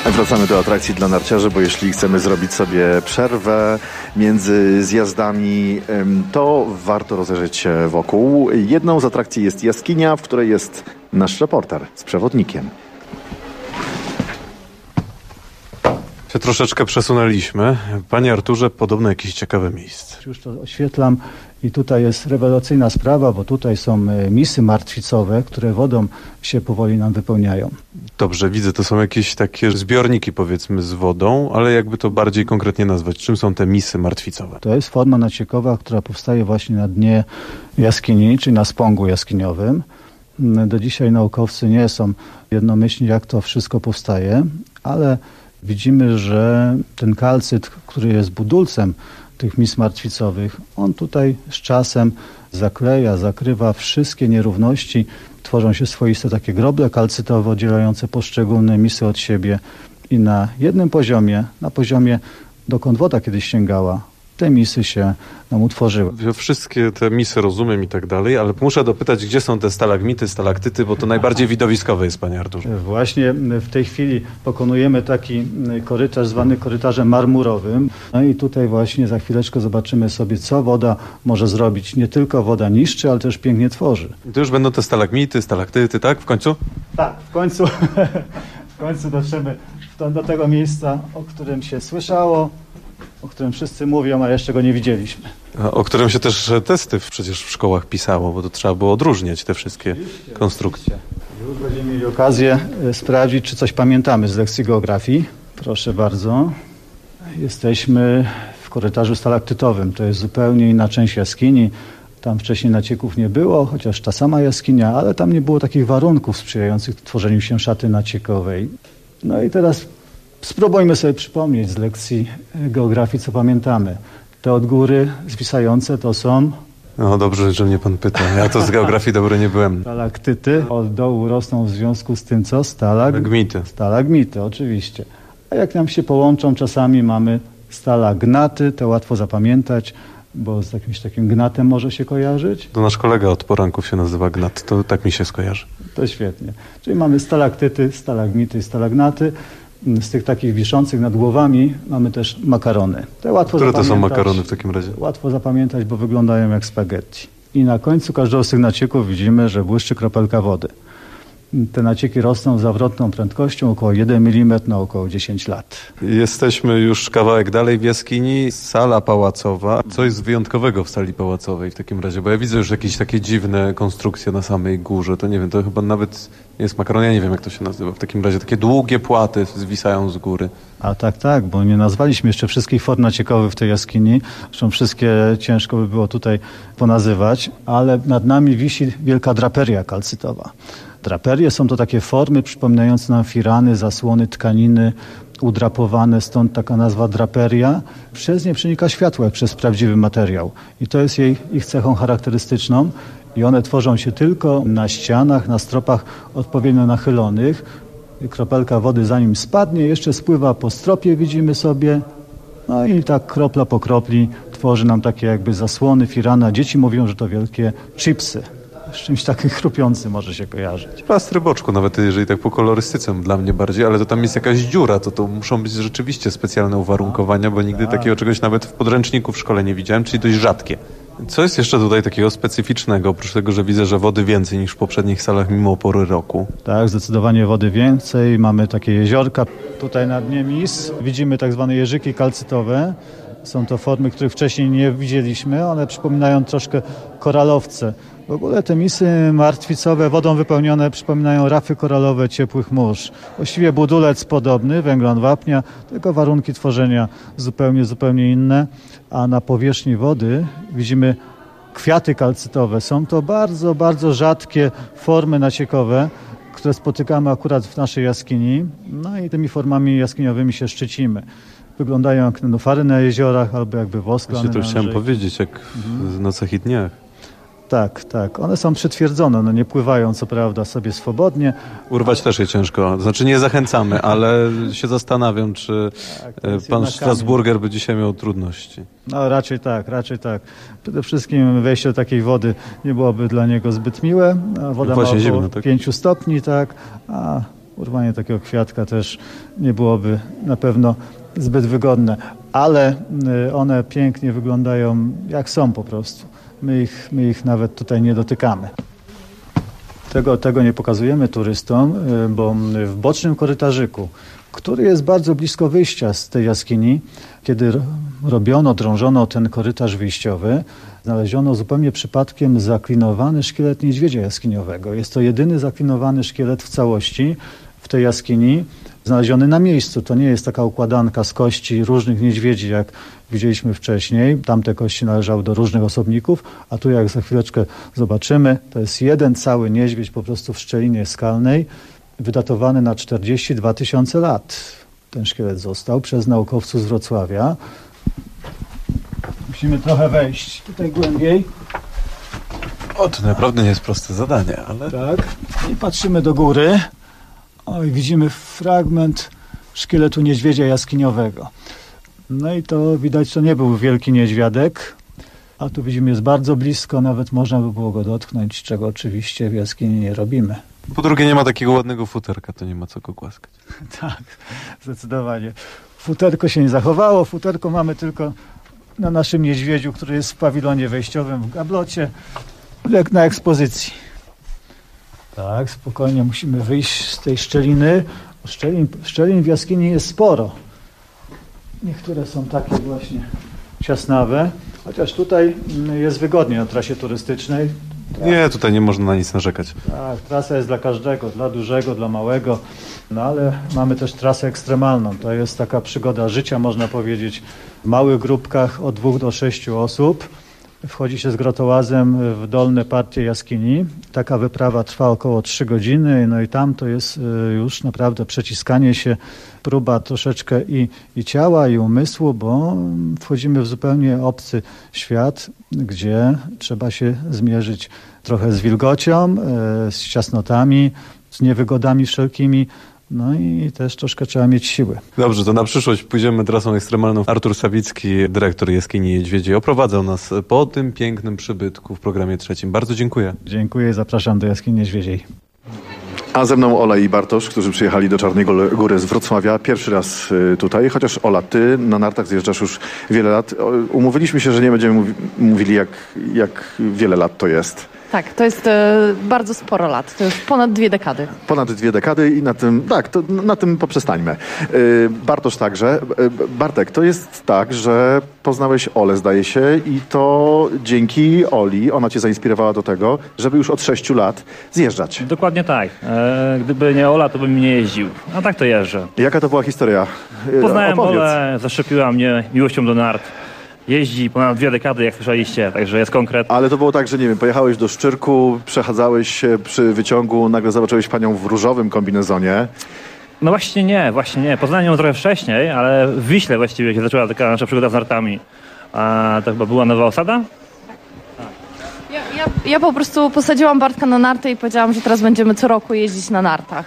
Wracamy do atrakcji dla narciarzy, bo jeśli chcemy zrobić sobie przerwę między zjazdami, to warto rozejrzeć się wokół. Jedną z atrakcji jest jaskinia, w której jest nasz reporter z przewodnikiem. Się troszeczkę przesunęliśmy. Panie Arturze, podobno jakieś ciekawe miejsce. Już to oświetlam i tutaj jest rewelacyjna sprawa, bo tutaj są misy martwicowe, które wodą się powoli nam wypełniają. Dobrze, widzę, to są jakieś takie zbiorniki, powiedzmy, z wodą, ale jakby to bardziej konkretnie nazwać. Czym są te misy martwicowe? To jest forma naciekowa, która powstaje właśnie na dnie jaskini, czyli na spągu jaskiniowym. Do dzisiaj naukowcy nie są jednomyślni, jak to wszystko powstaje, ale widzimy, że ten kalcyt, który jest budulcem tych mis martwicowych, on tutaj z czasem zakrywa wszystkie nierówności. Tworzą się swoiste takie groble kalcytowe oddzielające poszczególne misy od siebie i na jednym poziomie, na poziomie dokąd woda kiedyś sięgała, te misy się nam utworzyły. Wszystkie te misy rozumiem i tak dalej, ale muszę dopytać, gdzie są te stalagmity, stalaktyty, bo to najbardziej widowiskowe jest, panie Arturze. Właśnie w tej chwili pokonujemy taki korytarz zwany korytarzem marmurowym. No i tutaj właśnie za chwileczkę zobaczymy sobie, co woda może zrobić. Nie tylko woda niszczy, ale też pięknie tworzy. I to już będą te stalagmity, stalaktyty, tak? W końcu? Tak, w końcu dotrzemy do tego miejsca, o którym się słyszało, o którym wszyscy mówią, a jeszcze go nie widzieliśmy. O którym się też testy przecież w szkołach pisało, bo to trzeba było odróżniać te wszystkie konstrukcje. Już będziemy mieli okazję sprawdzić, czy coś pamiętamy z lekcji geografii. Proszę bardzo. Jesteśmy w korytarzu stalaktytowym. To jest zupełnie inna część jaskini. Tam wcześniej nacieków nie było, chociaż ta sama jaskinia, ale tam nie było takich warunków sprzyjających tworzeniu się szaty naciekowej. No i teraz spróbujmy sobie przypomnieć z lekcji geografii, co pamiętamy. Te od góry zwisające to są... No dobrze, że mnie pan pyta. Ja to z geografii dobry nie byłem. Stalaktyty od dołu rosną w związku z tym, co? Stalagmity. Stalagmity, oczywiście. A jak nam się połączą, czasami mamy stalagnaty, to łatwo zapamiętać, bo z jakimś takim gnatem może się kojarzyć. To nasz kolega od poranków się nazywa Gnat, to tak mi się skojarzy. To świetnie. Czyli mamy stalaktyty, stalagmity, stalagnaty. Z tych takich wiszących nad głowami mamy też makarony. Które to są makarony w takim razie? Łatwo zapamiętać, bo wyglądają jak spaghetti. I na końcu każdego z tych nacieków widzimy, że błyszczy kropelka wody. Te nacieki rosną z zawrotną prędkością około 1 mm na około 10 lat. Jesteśmy już kawałek dalej w jaskini. Sala pałacowa. Co jest wyjątkowego w sali pałacowej w takim razie? Bo ja widzę już jakieś takie dziwne konstrukcje na samej górze. To nie wiem, to chyba nawet nie jest makaron, ja nie wiem jak to się nazywa. W takim razie takie długie płaty zwisają z góry. A tak, bo nie nazwaliśmy jeszcze wszystkich form naciekowych w tej jaskini. Zresztą wszystkie ciężko by było tutaj ponazywać, ale nad nami wisi wielka draperia kalcytowa. Draperie są to takie formy przypominające nam firany, zasłony, tkaniny udrapowane, stąd taka nazwa draperia. Przez nie przenika światło jak przez prawdziwy materiał i to jest ich cechą charakterystyczną i one tworzą się tylko na ścianach, na stropach odpowiednio nachylonych. Kropelka wody zanim spadnie, jeszcze spływa po stropie, widzimy sobie. No i tak kropla po kropli tworzy nam takie jakby zasłony, firana. Dzieci mówią, że to wielkie chipsy. Z czymś takim chrupiącym może się kojarzyć. Plastry boczku, nawet jeżeli tak po kolorystyce dla mnie bardziej, ale to tam jest jakaś dziura, to muszą być rzeczywiście specjalne uwarunkowania, bo nigdy takiego czegoś nawet w podręczniku w szkole nie widziałem, czyli dość rzadkie. Co jest jeszcze tutaj takiego specyficznego, oprócz tego, że widzę, że wody więcej niż w poprzednich salach mimo pory roku? Tak, zdecydowanie wody więcej. Mamy takie jeziorka. Tutaj na dnie mis widzimy tak zwane jeżyki kalcytowe. Są to formy, których wcześniej nie widzieliśmy. One przypominają troszkę koralowce. W ogóle te misy martwicowe, wodą wypełnione, przypominają rafy koralowe ciepłych mórz. Właściwie budulec podobny, węglon wapnia, tylko warunki tworzenia zupełnie inne. A na powierzchni wody widzimy kwiaty kalcytowe. Są to bardzo, bardzo rzadkie formy naciekowe, które spotykamy akurat w naszej jaskini. No i tymi formami jaskiniowymi się szczycimy. Wyglądają jak nenufary na jeziorach albo jakby wosk. Właśnie to chciałem powiedzieć, jak w nocach i dniach. Tak. One są przytwierdzone, one nie pływają co prawda sobie swobodnie. Urwać też je ciężko. Znaczy nie zachęcamy, ale się zastanawiam, czy pan Strasburger by dzisiaj miał trudności. No raczej tak. Przede wszystkim wejście do takiej wody nie byłoby dla niego zbyt miłe. Woda ma około 5 stopni, tak. A urwanie takiego kwiatka też nie byłoby na pewno zbyt wygodne, ale one pięknie wyglądają jak są po prostu. My ich nawet tutaj nie dotykamy. Tego nie pokazujemy turystom, bo w bocznym korytarzyku, który jest bardzo blisko wyjścia z tej jaskini, kiedy drążono ten korytarz wyjściowy, znaleziono zupełnie przypadkiem zaklinowany szkielet niedźwiedzia jaskiniowego. Jest to jedyny zaklinowany szkielet w całości w tej jaskini, znaleziony na miejscu. To nie jest taka układanka z kości różnych niedźwiedzi, jak widzieliśmy wcześniej. Tamte kości należały do różnych osobników, a tu, jak za chwileczkę zobaczymy, to jest jeden cały niedźwiedź po prostu w szczelinie skalnej, wydatowany na 42 000 lat. Ten szkielet został przez naukowców z Wrocławia. Musimy trochę wejść tutaj głębiej. O, to naprawdę nie jest proste zadanie, ale... Tak. I patrzymy do góry. I widzimy fragment szkieletu niedźwiedzia jaskiniowego. No i to widać, to nie był wielki niedźwiadek, a tu widzimy, jest bardzo blisko, nawet można by było go dotknąć, czego oczywiście w jaskini nie robimy. Po drugie, nie ma takiego ładnego futerka, to nie ma co go głaskać. Tak, zdecydowanie. Futerko się nie zachowało, futerko mamy tylko na naszym niedźwiedziu, który jest w pawilonie wejściowym w gablocie, jak na ekspozycji. Tak, spokojnie musimy wyjść z tej szczeliny. Szczelin w jaskini jest sporo. Niektóre są takie właśnie ciasnawe, chociaż tutaj jest wygodnie na trasie turystycznej. Nie, tutaj nie można na nic narzekać. Tak, trasa jest dla każdego, dla dużego, dla małego, no ale mamy też trasę ekstremalną. To jest taka przygoda życia, można powiedzieć, w małych grupkach od 2 do 6 osób. Wchodzi się z grotołazem w dolne partie jaskini. Taka wyprawa trwa około 3 godziny, no i tam to jest już naprawdę przeciskanie się, próba troszeczkę i ciała, i umysłu, bo wchodzimy w zupełnie obcy świat, gdzie trzeba się zmierzyć trochę z wilgocią, z ciasnotami, z niewygodami wszelkimi, no i też troszkę trzeba mieć siły. Dobrze, to na przyszłość pójdziemy trasą ekstremalną. Artur Sawicki, dyrektor Jaskini Niedźwiedziej, oprowadzał nas po tym pięknym przybytku w programie 3. Bardzo dziękuję. Dziękuję, zapraszam do Jaskini Niedźwiedziej. A ze mną Ola i Bartosz, którzy przyjechali do Czarnej Góry z Wrocławia. Pierwszy raz tutaj, chociaż Ola, ty na nartach zjeżdżasz już wiele lat. Umówiliśmy się, że nie będziemy mówili jak wiele lat to jest. Tak, to jest bardzo sporo lat. To już ponad 2 dekady. Ponad 2 dekady i na tym poprzestańmy. Bartosz także. Bartek, to jest tak, że poznałeś Olę, zdaje się, i to dzięki Oli, ona cię zainspirowała do tego, żeby już od 6 lat zjeżdżać. Dokładnie tak. Gdyby nie Ola, to bym nie jeździł. A tak to jeżdżę. Jaka to była historia? Poznałem Opowiedz. Olę, zaszczepiła mnie miłością do nart. Jeździ ponad 2 dekady, jak słyszeliście, także jest konkret. Ale to było tak, że nie wiem, pojechałeś do Szczyrku, przechadzałeś się przy wyciągu, nagle zobaczyłeś panią w różowym kombinezonie. No właśnie nie. Poznałem ją trochę wcześniej, ale w Wiśle właściwie się zaczęła taka nasza przygoda z nartami. A to chyba była Nowa Osada? Ja po prostu posadziłam Bartka na narty i powiedziałam, że teraz będziemy co roku jeździć na nartach.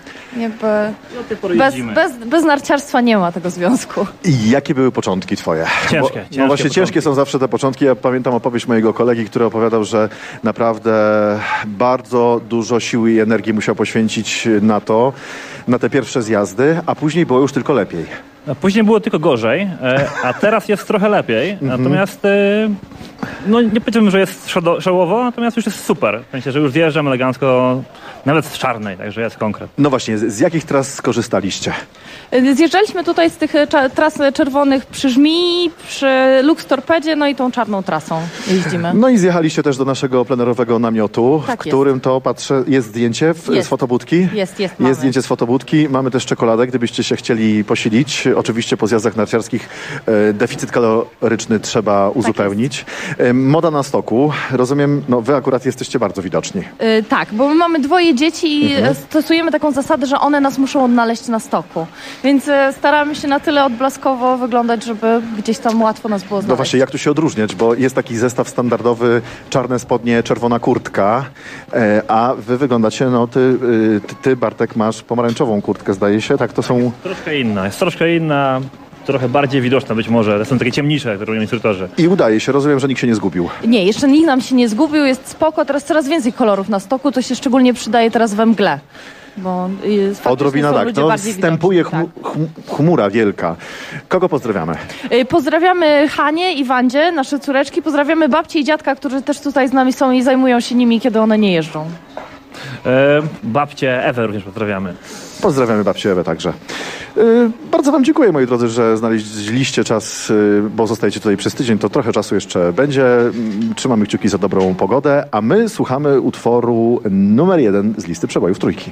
Bez narciarstwa nie ma tego związku. I jakie były początki twoje? Ciężkie No właśnie początki. ciężkie są zawsze te początki. Ja pamiętam opowieść mojego kolegi, który opowiadał, że naprawdę bardzo dużo siły i energii musiał poświęcić na te pierwsze zjazdy, a później było już tylko lepiej. No, później było tylko gorzej, a teraz jest trochę lepiej. Natomiast no nie powiedziałbym, że jest szołowo, natomiast już jest super. W sensie, że już zjeżdżam elegancko, nawet z Czarnej, także jest konkret. No właśnie, z jakich tras skorzystaliście? Zjeżdżaliśmy tutaj z tych tras czerwonych przy Żmii, przy Lux Torpedzie, no i tą czarną trasą jeździmy. No i zjechaliście też do naszego plenerowego namiotu, Tak w którym to patrzę, jest zdjęcie z fotobudki. Jest Jest zdjęcie z fotobudki. Mamy też czekoladę, gdybyście się chcieli posilić. Oczywiście po zjazdach narciarskich deficyt kaloryczny trzeba uzupełnić. Moda na stoku. Rozumiem, no wy akurat jesteście bardzo widoczni. Tak, bo my mamy 2 dzieci i stosujemy taką zasadę, że one nas muszą odnaleźć na stoku. Więc staramy się na tyle odblaskowo wyglądać, żeby gdzieś tam łatwo nas było znaleźć. No właśnie, jak tu się odróżniać? Bo jest taki zestaw standardowy, czarne spodnie, czerwona kurtka, a wy wyglądacie, no ty Bartek, masz pomarańczową kurtkę, zdaje się, tak? To są... Jest troszkę inna. trochę bardziej widoczne być może. To są takie ciemniejsze, które robią instruktorzy. I udaje się, rozumiem, że nikt się nie zgubił. Nie, jeszcze nikt nam się nie zgubił, jest spoko. Teraz coraz więcej kolorów na stoku, to się szczególnie przydaje teraz we mgle. Bo odrobina tak, to wstępuje chmura wielka. Kogo pozdrawiamy? Pozdrawiamy Hanie i Wandzie, nasze córeczki. Pozdrawiamy babci i dziadka, którzy też tutaj z nami są i zajmują się nimi, kiedy one nie jeżdżą. Babcię Ewę również pozdrawiamy. Pozdrawiamy babcię Ewę także. Bardzo wam dziękuję, moi drodzy, że znaleźliście czas, bo zostajecie tutaj przez tydzień, to trochę czasu jeszcze będzie. Trzymamy kciuki za dobrą pogodę, a my słuchamy utworu numer 1 z listy przebojów Trójki.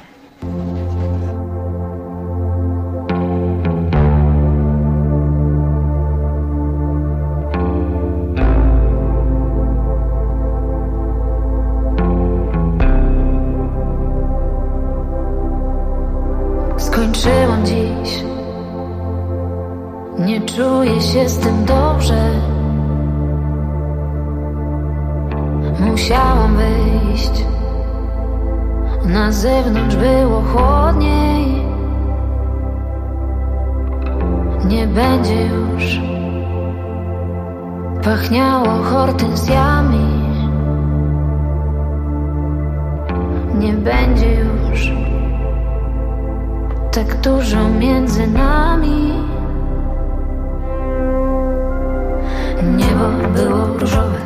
Skończyłam dziś, nie czuję się z tym dobrze. Musiałam wyjść, na zewnątrz było chłodniej. Nie będzie już pachniało hortensjami. Nie będzie już tak dużo między nami. Niebo było różowe,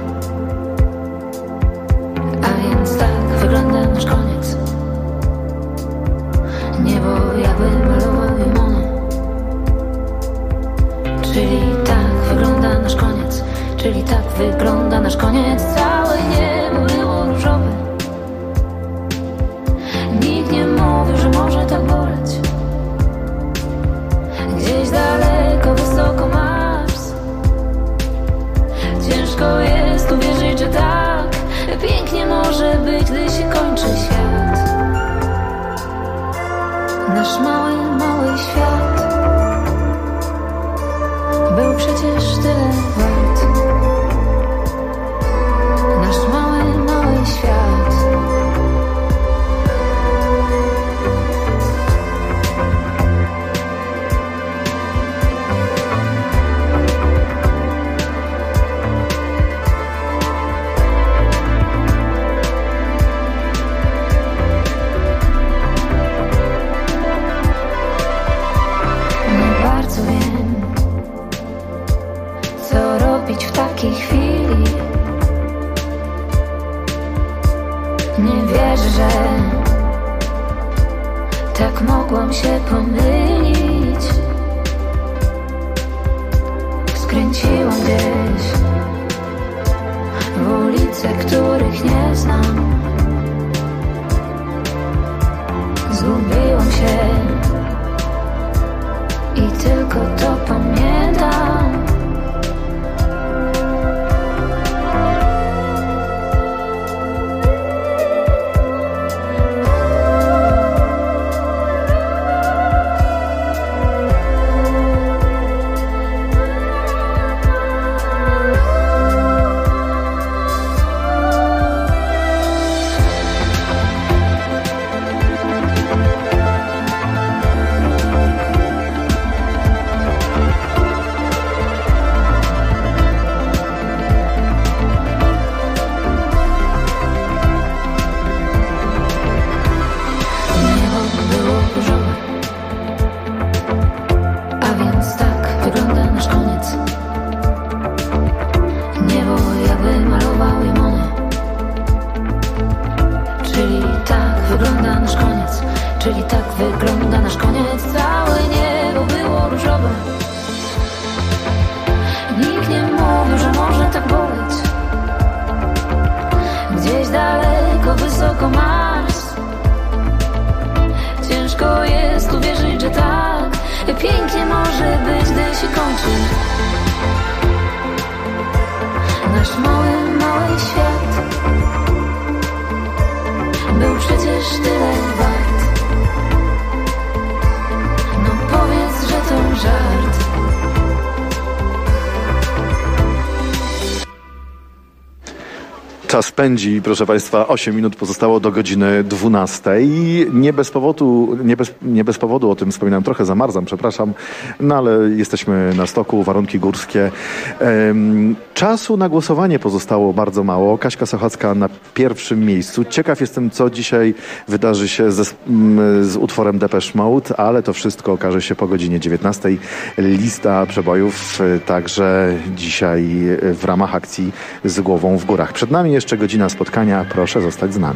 a więc tak wygląda nasz koniec. Niebo jakby malował je Monet. Czyli tak wygląda nasz koniec. Czyli tak wygląda nasz koniec. Całe niebo było różowe. Nikt nie mówił, że może tak boleć. Gdzieś daleko, wysoko Mars. Ciężko jest uwierzyć, że tak pięknie może być, gdy się kończy świat. Nasz mały, mały świat był przecież tyle wart. Nasz mały, mały świat. W takiej chwili nie wierzę, że tak mogłam się pomylić. Skręciłam gdzieś w ulice, których nie znam. Zgubiłam się i tylko to pamiętam. Czyli tak wygląda nasz koniec. Całe niebo było różowe. Nikt nie mówił, że może tak boleć. Gdzieś daleko, wysoko Mars. Ciężko jest uwierzyć, że tak pięknie może być, gdy się kończy. Nasz mały, mały świat był przecież tyle wart. No powiedz, że to żart. Czas pędzi, proszę Państwa, 8 minut pozostało do godziny 12. Nie bez powodu o tym wspominałem, trochę zamarzam, przepraszam, no ale jesteśmy na stoku, warunki górskie. Czasu na głosowanie pozostało bardzo mało. Kaśka Sochacka na pierwszym miejscu. Ciekaw jestem, co dzisiaj wydarzy się z utworem Depeche Mode, ale to wszystko okaże się po godzinie 19. Lista przebojów także dzisiaj w ramach akcji Z głową w górach. Przed nami jeszcze godzina spotkania. Proszę zostać z nami.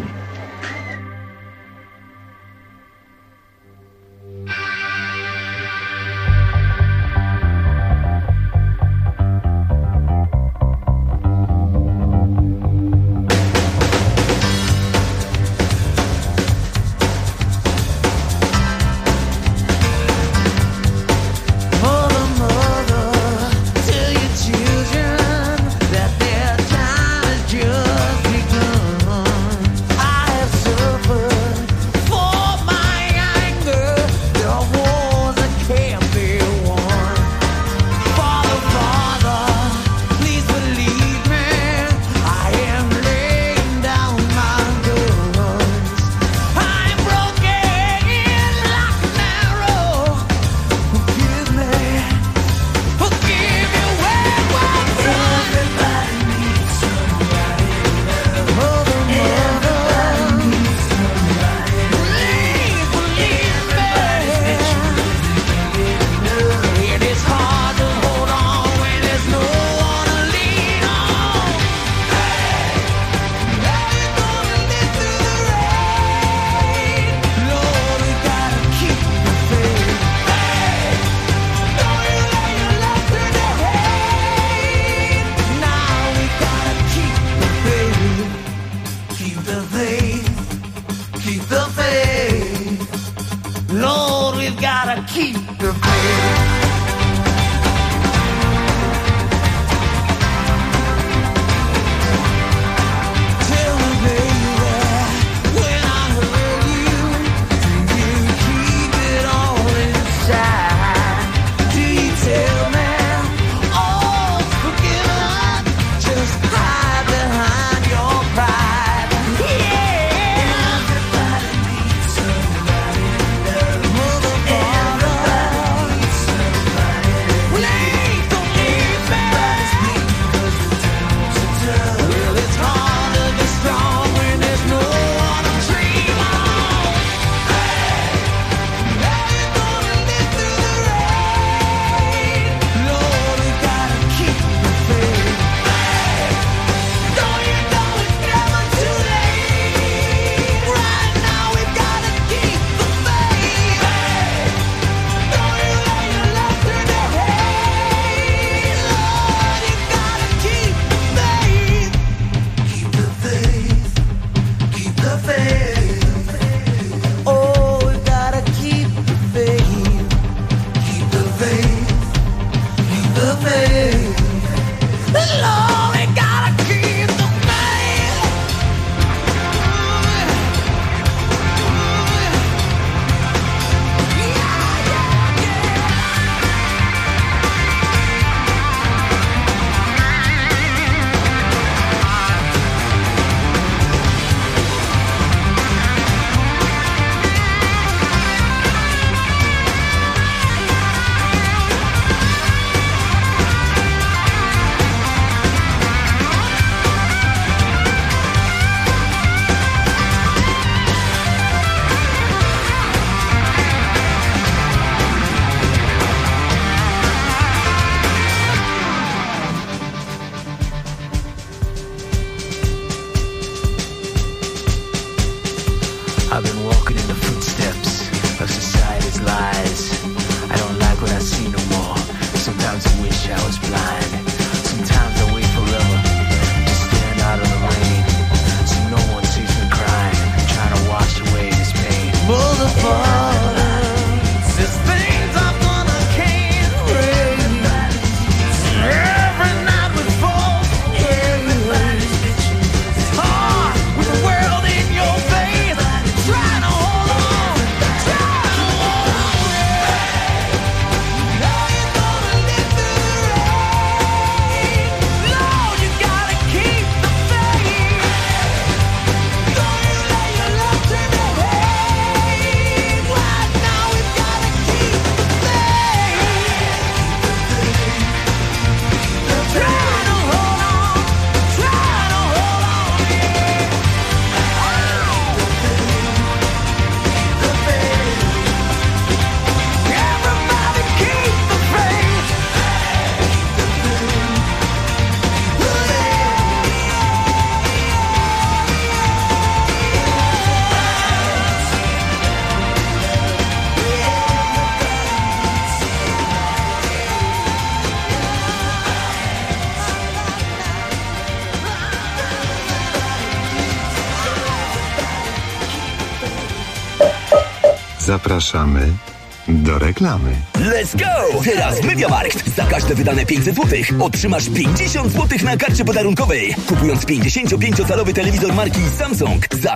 Zapraszamy do reklamy. Let's go! Teraz MediaMarkt. Za każde wydane 500 zł otrzymasz 50 zł na karcie podarunkowej. Kupując 55-calowy telewizor marki Samsung za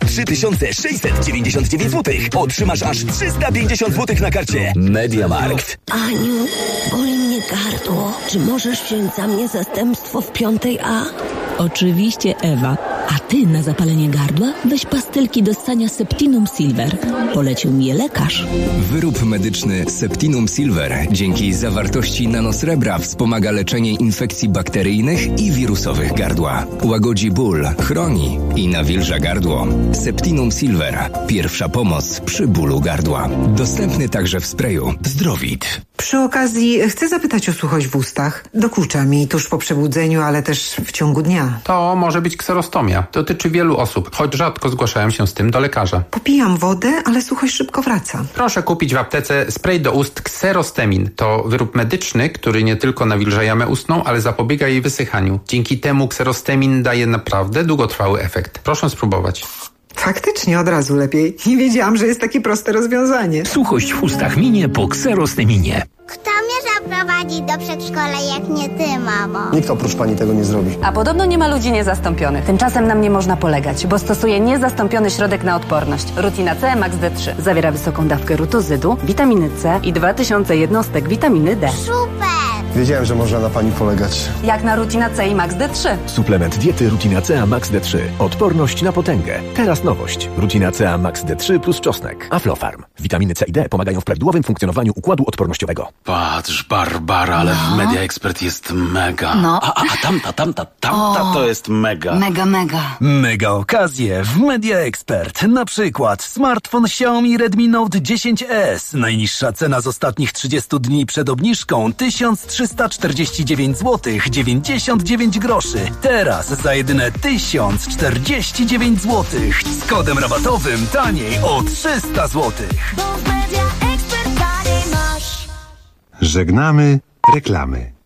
3699 zł otrzymasz aż 350 zł na karcie MediaMarkt. Aniu, boli mnie gardło. Czy możesz wziąć za mnie zastępstwo w 5A? Oczywiście, Ewa. A ty na zapalenie gardła weź pastylki do ssania Septinum Silver. Polecił mi je lekarz. Wyrób medyczny Septinum Silver dzięki zawartości nanosrebra wspomaga leczenie infekcji bakteryjnych i wirusowych gardła. Łagodzi ból, chroni i nawilża gardło. Septinum Silver. Pierwsza pomoc przy bólu gardła. Dostępny także w sprayu Zdrowit. Przy okazji chcę zapytać o suchość w ustach. Dokucza mi tuż po przebudzeniu, ale też w ciągu dnia. To może być kserostomia. Dotyczy wielu osób, choć rzadko zgłaszają się z tym do lekarza. Popijam wodę, ale suchość szybko wraca. Proszę kupić w aptece spray do ust Xerostemin. To wyrób medyczny, który nie tylko nawilża jamę ustną, ale zapobiega jej wysychaniu. Dzięki temu Xerostemin daje naprawdę długotrwały efekt. Proszę spróbować. Faktycznie od razu lepiej. Nie wiedziałam, że jest takie proste rozwiązanie. Suchość w ustach minie po Xerosteminie. Kto mnie zaprowadzi do przedszkola, jak nie ty, mamo? Nikt oprócz pani tego nie zrobi. A podobno nie ma ludzi niezastąpionych. Tymczasem nam nie można polegać, bo stosuję niezastąpiony środek na odporność. Rutina C Max D3. Zawiera wysoką dawkę rutozydu, witaminy C i 2000 jednostek witaminy D. Super! Wiedziałem, że można na pani polegać. Jak na Rutina C i Max D3. Suplement diety Rutina C Max D3. Odporność na potęgę. Teraz nowość. Rutina C Max D3 plus czosnek. Aflofarm. Witaminy C i D pomagają w prawidłowym funkcjonowaniu układu odpornościowego. Patrz, Barbara, ale w Media Expert jest mega. No. A tamta to jest mega. Mega. Mega okazje w Media Expert. Na przykład smartfon Xiaomi Redmi Note 10S. Najniższa cena z ostatnich 30 dni przed obniżką 1349 zł 99 groszy. Teraz za jedyne 1049 zł. Z kodem rabatowym taniej o 300 zł. Żegnamy reklamy.